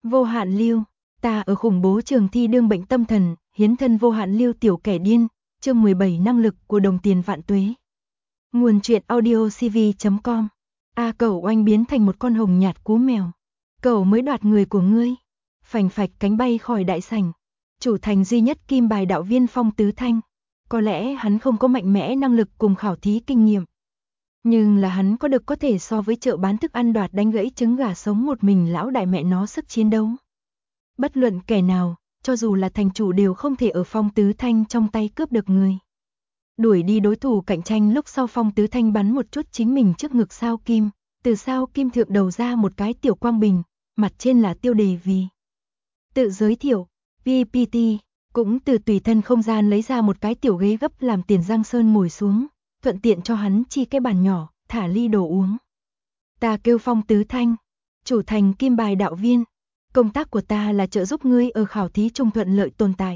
Vô hạn lưu, ta ở khủng bố trường thi đương bệnh tâm thần, hiến thân vô hạn lưu tiểu kẻ điên, chương 17 năng lực của đồng tiền vạn tuế. Nguồn truyện audiocv.com. Cẩu oanh biến thành một con hồng nhạt cú mèo. Cẩu mới đoạt người của ngươi. Phành phạch cánh bay khỏi đại sảnh. Chủ thành duy nhất kim bài đạo viên Phong Tứ Thanh. Có lẽ hắn không có mạnh mẽ năng lực cùng khảo thí kinh nghiệm. Nhưng là hắn có được có thể so với chợ bán thức ăn đoạt đánh gãy trứng gà sống một mình lão đại mẹ nó sức chiến đấu. Bất luận kẻ nào, cho dù là thành chủ đều không thể ở Phong Tứ Thanh trong tay cướp được người. Đuổi đi đối thủ cạnh tranh lúc sau Phong Tứ Thanh bắn một chút chính mình trước ngực sao kim, từ sao kim thượng đầu ra một cái tiểu quang bình, mặt trên là tiêu đề vì. Tự giới thiệu, PPT, cũng từ tùy thân không gian lấy ra một cái tiểu ghế gấp làm Tiền Giang Sơn ngồi xuống, thuận tiện cho hắn chi cái bàn nhỏ, thả ly đồ uống. Ta kêu Phong Tứ Thanh, chủ thành kim bài đạo viên. Công tác của ta là trợ giúp ngươi ở khảo thí trung thuận lợi tồn tại.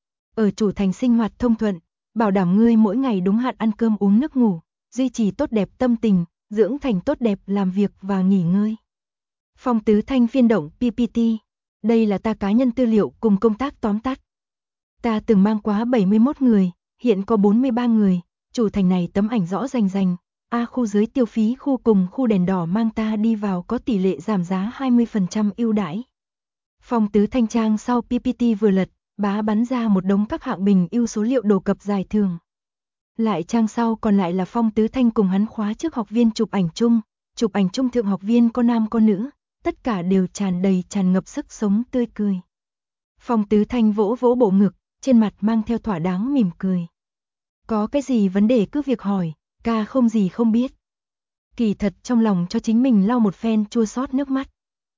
Ở chủ thành sinh hoạt thông thuận, bảo đảm ngươi mỗi ngày đúng hạn ăn cơm uống nước ngủ, duy trì tốt đẹp tâm tình, dưỡng thành tốt đẹp làm việc và nghỉ ngơi. Phong Tứ Thanh phiên động PPT. Đây là ta cá nhân tư liệu cùng công tác tóm tắt. Ta từng mang quá 71 người, hiện có 43 người, chủ thành này tấm ảnh rõ rành rành. Khu dưới tiêu phí khu cùng khu đèn đỏ mang ta đi vào có tỷ lệ giảm giá 20% ưu đãi. Phong Tứ Thanh trang sau PPT vừa lật, bá bắn ra một đống các hạng bình ưu số liệu đồ cập giải thưởng. Lại trang sau còn lại là Phong Tứ Thanh cùng hắn khóa trước học viên chụp ảnh chung thượng học viên có nam có nữ, tất cả đều tràn ngập sức sống tươi cười. Phong Tứ Thanh vỗ vỗ bộ ngực, trên mặt mang theo thỏa đáng mỉm cười. Có cái gì vấn đề cứ việc hỏi, ca không gì không biết. Kỳ thật trong lòng cho chính mình lau một phen chua xót nước mắt.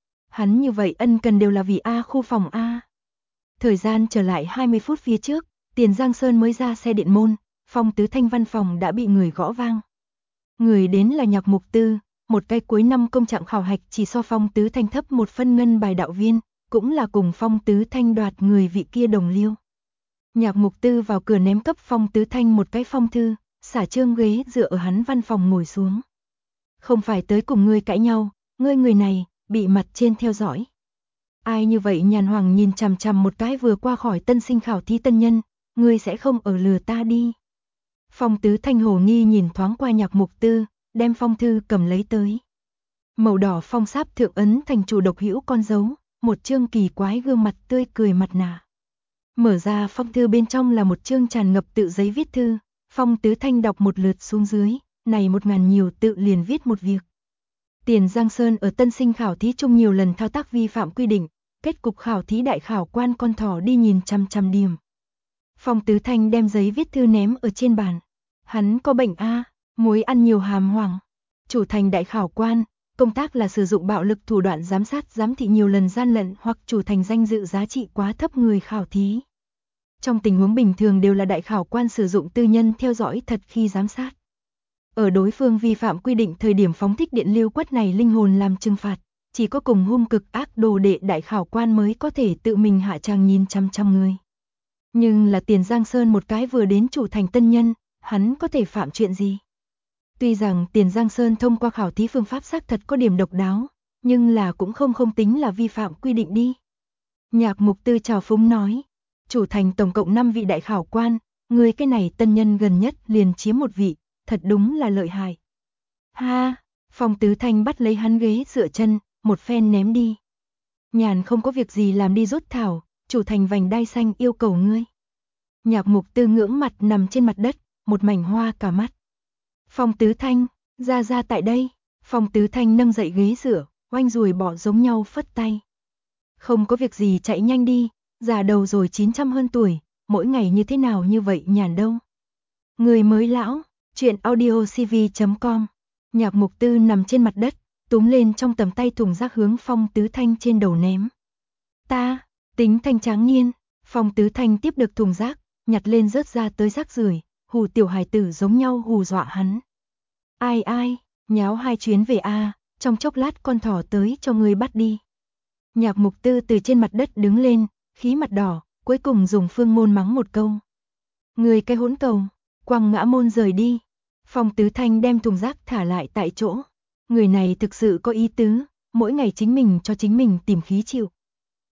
Hắn như vậy ân cần đều là vì khu phòng A. Thời gian trở lại 20 phút phía trước, Tiền Giang Sơn mới ra xe điện môn, Phong Tứ Thanh văn phòng đã bị người gõ vang. Người đến là Nhạc Mục Tư, một cái cuối năm công trạng khảo hạch chỉ so Phong Tứ Thanh thấp một phân ngân bài đạo viên, cũng là cùng Phong Tứ Thanh đoạt người vị kia đồng liêu. Nhạc Mục Tư vào cửa ném cấp Phong Tứ Thanh một cái phong thư, xả trương ghế dựa ở hắn văn phòng ngồi xuống. Không phải tới cùng ngươi cãi nhau, ngươi người này bị mặt trên theo dõi. Ai như vậy nhàn hoàng nhìn chằm chằm một cái vừa qua khỏi tân sinh khảo thí tân nhân, ngươi sẽ không ở lừa ta đi. Phong Tứ Thanh hồ nghi nhìn thoáng qua Nhạc Mục Tư, đem phong thư cầm lấy tới. Màu đỏ phong sáp thượng ấn thành chủ độc hữu con dấu, một chương kỳ quái gương mặt tươi cười mặt nạ. Mở ra phong thư bên trong là một chương tràn ngập tự giấy viết thư, Phong Tứ Thanh đọc một lượt xuống dưới, này 1000 nhiều tự liền viết một việc. Tiền Giang Sơn ở tân sinh khảo thí chung nhiều lần thao tác vi phạm quy định, kết cục khảo thí đại khảo quan con thỏ đi nhìn chăm điểm. Phong Tứ Thanh đem giấy viết thư ném ở trên bàn. Hắn có bệnh muối ăn nhiều hàm hoảng. Chủ thành đại khảo quan, công tác là sử dụng bạo lực thủ đoạn giám sát giám thị nhiều lần gian lận hoặc chủ thành danh dự giá trị quá thấp người khảo thí. Trong tình huống bình thường đều là đại khảo quan sử dụng tư nhân theo dõi thật khi giám sát. Ở đối phương vi phạm quy định thời điểm phóng thích điện lưu quất này linh hồn làm trừng phạt, chỉ có cùng hung cực ác đồ đệ đại khảo quan mới có thể tự mình hạ tràng nhìn chăm người. Nhưng là Tiền Giang Sơn một cái vừa đến chủ thành tân nhân, hắn có thể phạm chuyện gì? Tuy rằng Tiền Giang Sơn thông qua khảo thí phương pháp xác thật có điểm độc đáo, nhưng là cũng không tính là vi phạm quy định đi. Nhạc Mục Tư chào phúng nói, chủ thành tổng cộng 5 vị đại khảo quan, người cái này tân nhân gần nhất liền chiếm một vị, thật đúng là lợi hại. Phong Tứ Thanh bắt lấy hắn ghế dựa chân, một phen ném đi. Nhàn không có việc gì làm đi rút thảo, chủ thành vành đai xanh yêu cầu ngươi. Nhạc Mục Tư ngưỡng mặt nằm trên mặt đất, một mảnh hoa cả mắt. Phong Tứ Thanh, ra tại đây. Phong Tứ Thanh nâng dậy ghế dựa, oanh rùi bỏ giống nhau phất tay. Không có việc gì chạy nhanh đi, già đầu rồi 900 hơn tuổi, mỗi ngày như thế nào như vậy nhàn đâu. Người mới lão, truyện audiocv.com. Nhạc Mục Tư nằm trên mặt đất, túm lên trong tầm tay thùng rác hướng Phong Tứ Thanh trên đầu ném. Ta, tính thanh tráng niên. Phong Tứ Thanh tiếp được thùng rác, nhặt lên rớt ra tới rác rưởi, hù tiểu hài tử giống nhau hù dọa hắn. Ai, nháo 2 chuyến về trong chốc lát con thỏ tới cho ngươi bắt đi. Nhạc Mục Tư từ trên mặt đất đứng lên, khí mặt đỏ, cuối cùng dùng phương môn mắng một câu. Người cái hỗn cầu, quăng ngã môn rời đi. Phong Tứ Thanh đem thùng rác thả lại tại chỗ. Người này thực sự có ý tứ, mỗi ngày chính mình cho chính mình tìm khí chịu.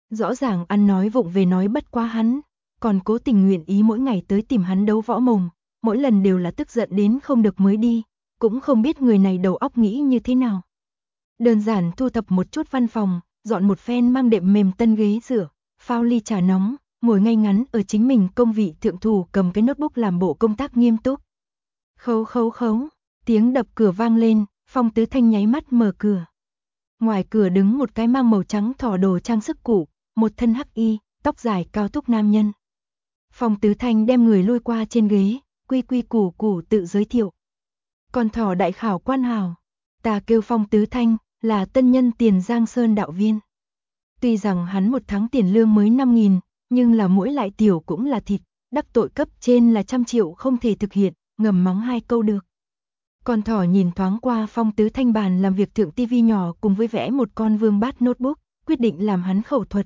Rõ ràng ăn nói vụng về nói bất quá hắn, còn cố tình nguyện ý mỗi ngày tới tìm hắn đấu võ mồm, mỗi lần đều là tức giận đến không được mới đi, cũng không biết người này đầu óc nghĩ như thế nào. Đơn giản thu thập một chút văn phòng, dọn một phen mang đệm mềm tân ghế rửa, phao ly trà nóng, ngồi ngay ngắn ở chính mình công vị thượng thủ cầm cái notebook làm bộ công tác nghiêm túc. Khấu khấu khấu, tiếng đập cửa vang lên, Phong Tứ Thanh nháy mắt mở cửa. Ngoài cửa đứng một cái mang màu trắng thỏ đồ trang sức cũ, một thân hắc y, tóc dài cao thúc nam nhân. Phong Tứ Thanh đem người lôi qua trên ghế, quy quy củ củ tự giới thiệu. Con thỏ đại khảo quan hào, ta kêu Phong Tứ Thanh, là tân nhân Tiền Giang Sơn đạo viên. Tuy rằng hắn một tháng tiền lương mới 5.000, nhưng là mỗi lại tiểu cũng là thịt, đắc tội cấp trên là 100 triệu không thể thực hiện, ngầm mắng 2 câu được. Con thỏ nhìn thoáng qua Phong Tứ Thanh bàn làm việc thượng tivi nhỏ cùng với vẽ một con vương bát notebook, quyết định làm hắn khẩu thuật.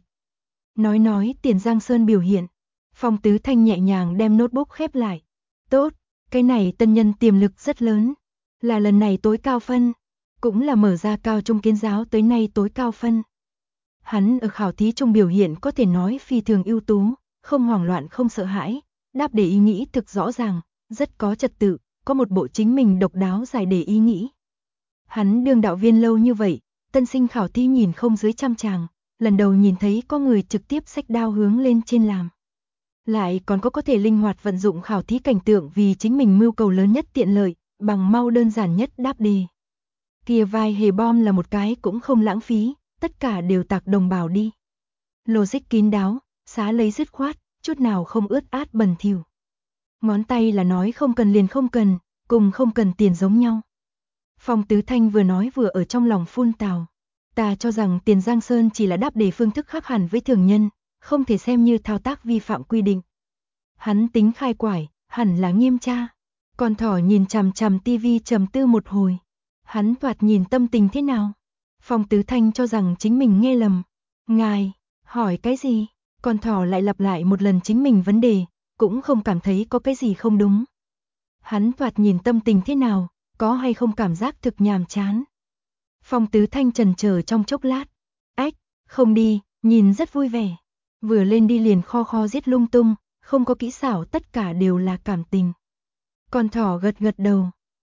Nói Tiền Giang Sơn biểu hiện. Phong Tứ Thanh nhẹ nhàng đem notebook khép lại. Tốt, cái này tân nhân tiềm lực rất lớn. Là lần này tối cao phân. Cũng là mở ra cao trung kiến giáo tới nay tối cao phân. Hắn ở khảo thí trung biểu hiện có thể nói phi thường ưu tú, không hoảng loạn không sợ hãi, đáp đề ý nghĩ thực rõ ràng, rất có trật tự, có một bộ chính mình độc đáo giải đề ý nghĩ. Hắn đương đạo viên lâu như vậy, tân sinh khảo thí nhìn không dưới 100 chàng, lần đầu nhìn thấy có người trực tiếp xách đao hướng lên trên làm. Lại còn có thể linh hoạt vận dụng khảo thí cảnh tượng vì chính mình mưu cầu lớn nhất tiện lợi, bằng mau đơn giản nhất đáp đề. Kia vai hề bom là một cái cũng không lãng phí, tất cả đều tạc đồng bào đi. Logic kín đáo, xá lấy dứt khoát, chút nào không ướt át bẩn thỉu. Ngón tay là nói không cần liền không cần, cùng không cần tiền giống nhau. Phong Tứ Thanh vừa nói vừa ở trong lòng phun tào. Ta cho rằng Tiền Giang Sơn chỉ là đáp đề phương thức khác hẳn với thường nhân, không thể xem như thao tác vi phạm quy định. Hắn tính khai quải, hẳn là nghiêm tra. Con thỏ nhìn chằm chằm tivi trầm tư một hồi. Hắn thoạt nhìn tâm tình thế nào? Phong Tứ Thanh cho rằng chính mình nghe lầm. Ngài, hỏi cái gì? Con thỏ lại lặp lại một lần chính mình vấn đề, cũng không cảm thấy có cái gì không đúng. Hắn thoạt nhìn tâm tình thế nào, có hay không cảm giác thực nhàm chán? Phong Tứ Thanh chần chờ trong chốc lát. Ách, không đi, nhìn rất vui vẻ. Vừa lên đi liền kho giết lung tung, không có kỹ xảo tất cả đều là cảm tình. Con thỏ gật gật đầu.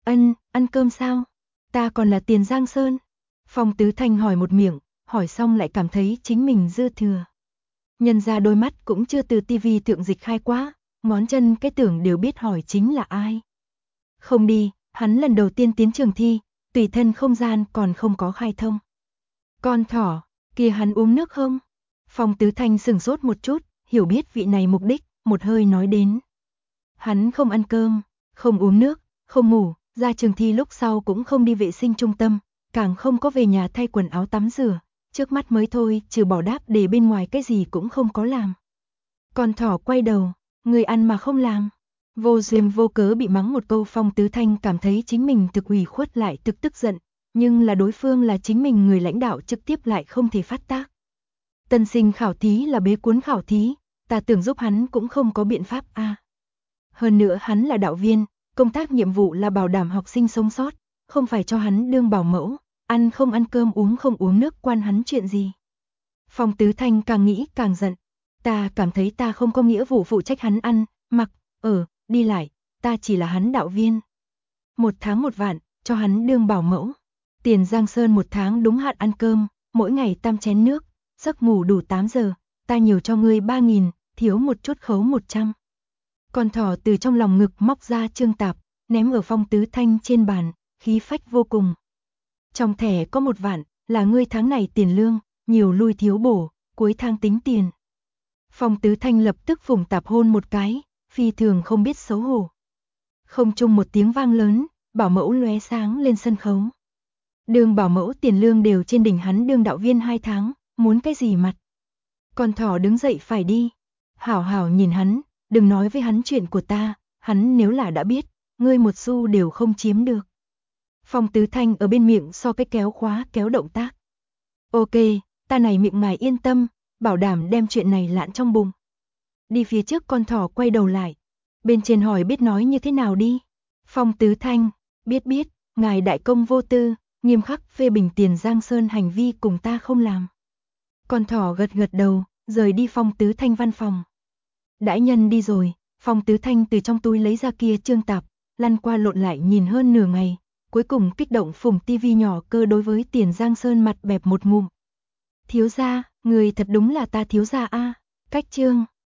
Ăn cơm sao? Ta còn là Tiền Giang Sơn. Phong Tứ Thanh hỏi một miệng, hỏi xong lại cảm thấy chính mình dư thừa. Nhân ra đôi mắt cũng chưa từ tivi thượng dịch khai quá, ngón chân cái tưởng đều biết hỏi chính là ai. Không đi, hắn lần đầu tiên tiến trường thi, tùy thân không gian còn không có khai thông. Con thỏ, kia hắn uống nước không? Phong Tứ Thanh sửng sốt một chút, hiểu biết vị này mục đích, một hơi nói đến. Hắn không ăn cơm, không uống nước, không ngủ, ra trường thi lúc sau cũng không đi vệ sinh trung tâm, càng không có về nhà thay quần áo tắm rửa, trước mắt mới thôi, trừ bỏ đáp để bên ngoài cái gì cũng không có làm. Con thỏ quay đầu, người ăn mà không làm. Vô duyên vô cớ bị mắng một câu. Phong Tứ Thanh cảm thấy chính mình thực ủy khuất lại thực tức giận, nhưng là đối phương là chính mình người lãnh đạo trực tiếp lại không thể phát tác. Tân sinh khảo thí là bế cuốn khảo thí, ta tưởng giúp hắn cũng không có biện pháp a. Hơn nữa hắn là đạo viên, công tác nhiệm vụ là bảo đảm học sinh sống sót, không phải cho hắn đương bảo mẫu, ăn không ăn cơm uống không uống nước quan hắn chuyện gì. Phong Tứ Thanh càng nghĩ càng giận, ta cảm thấy ta không có nghĩa vụ phụ trách hắn ăn, mặc, ở, đi lại, ta chỉ là hắn đạo viên. 1 tháng 1 vạn, cho hắn đương bảo mẫu. Tiền Giang Sơn 1 tháng đúng hạn ăn cơm, mỗi ngày tam chén nước, giấc ngủ đủ 8 giờ, ta nhiều cho ngươi 3.000, thiếu một chút khấu 100. Con thỏ từ trong lòng ngực móc ra trương tạp, ném ở Phong Tứ Thanh trên bàn, khí phách vô cùng. Trong thẻ có 1 vạn, là ngươi tháng này tiền lương, nhiều lui thiếu bổ, cuối tháng tính tiền. Phong Tứ Thanh lập tức phủng tạp hôn một cái, phi thường không biết xấu hổ. Không chung một tiếng vang lớn, bảo mẫu lóe sáng lên sân khấu. Đường bảo mẫu tiền lương đều trên đỉnh hắn đương đạo viên 2 tháng, muốn cái gì mặt. Con thỏ đứng dậy phải đi. Hảo hảo nhìn hắn, đừng nói với hắn chuyện của ta, hắn nếu là đã biết, ngươi một xu đều không chiếm được. Phong Tứ Thanh ở bên miệng so cái kéo khóa kéo động tác. Ok, ta này miệng ngài yên tâm, bảo đảm đem chuyện này lạn trong bụng. Đi phía trước. Con thỏ quay đầu lại. Bên trên hỏi biết nói như thế nào đi. Phong Tứ Thanh, biết, ngài đại công vô tư, nghiêm khắc phê bình Tiền Giang Sơn hành vi cùng ta không làm. Con thỏ gật gật đầu, rời đi Phong Tứ Thanh văn phòng. Đãi nhân đi rồi, Phong Tứ Thanh từ trong túi lấy ra kia chương tạp, lăn qua lộn lại nhìn hơn nửa ngày, cuối cùng kích động phủng tivi nhỏ cơ đối với Tiền Giang Sơn mặt bẹp một ngụm. Thiếu gia, người thật đúng là ta thiếu gia a. Cách chương